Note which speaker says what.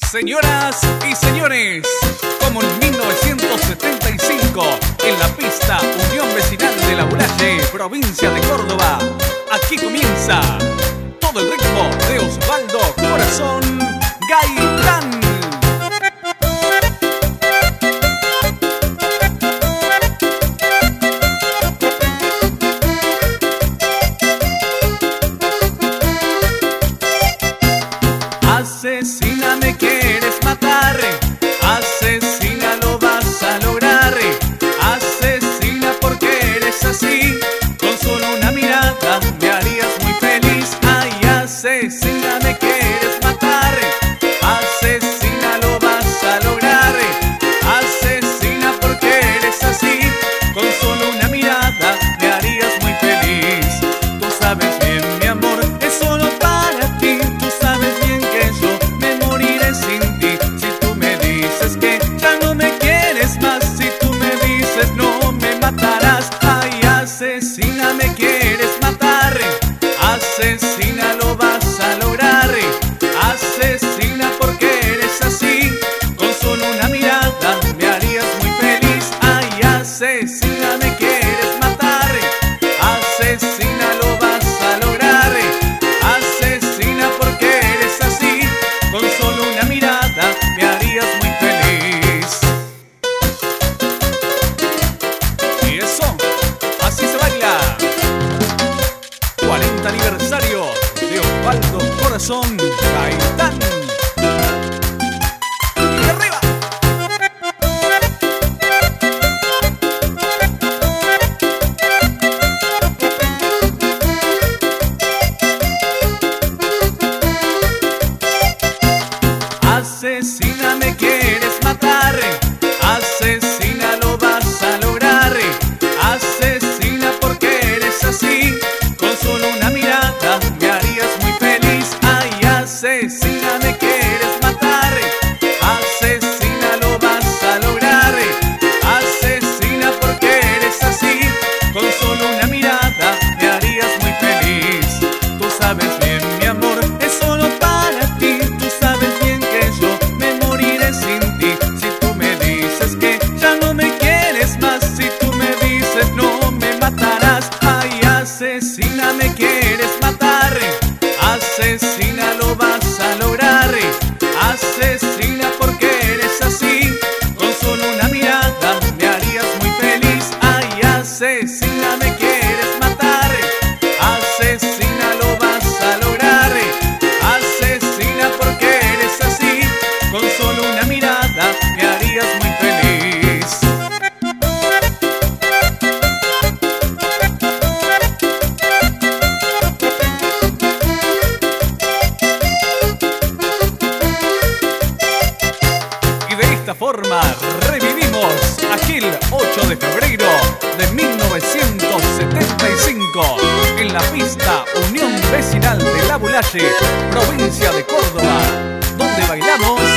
Speaker 1: Señoras y señores, como en 1975, en la pista Unión Vecinal de La Bulaye, provincia de Córdoba, aquí comienza todo el ritmo de Osvaldo Corazón Gaitán. Asesina, me quieres matar, asesina, lo vas a lograr, asesina porque eres así, con solo una mirada me harías muy feliz. Ay, asesina, me quieres matar, asesina, lo vas a lograr, asesina porque eres así, con solo una mirada me harías muy feliz. Tú sabes bien, mi amor, es solo para ti, tú sabes bien que yo me moriré sin ti. Si tú me dices que ya no me quieres más, si tú me dices no me matarás. Ay, asesina, me quieres matar, asesina, lo vas a lograr, asesina porque eres así, con solo una mirada me harías muy feliz. Ay, asesina, me quieres matar, asesina, lo vas a lograr, asesina porque eres así, con solo una mirada me harías muy feliz. Y eso, así se baila. 40 aniversario de Osvaldo Corazón Gaitán. Y arriba. Asesina, me quieres matar, asesina, lo vas a lograr, asesina porque eres así, con solo una mirada me harías muy feliz. Ay, asesina, me quieres matar, asesina, lo vas a lograr, asesina porque eres así, con solo una mirada me harías muy feliz. Tú sabes bien, mi amor, es solo para ti, tú sabes bien que yo me moriré sin ti. Si tú me dices que ya no me quieres más, si tú me dices no me matarás. Ay, asesina, me quieres matar, asesina, lo vas a lograr, asesina porque eres así, con solo una mirada me harías muy feliz. Ay, asesina, me quieres matar, asesina, lo vas a lograr, asesina porque eres así, con solo una mirada me harías muy feliz. Y de esta forma revivimos aquel 8 de febrero de 1975 en la pista Unión Vecinal de La Bulaye, provincia de Córdoba, donde bailamos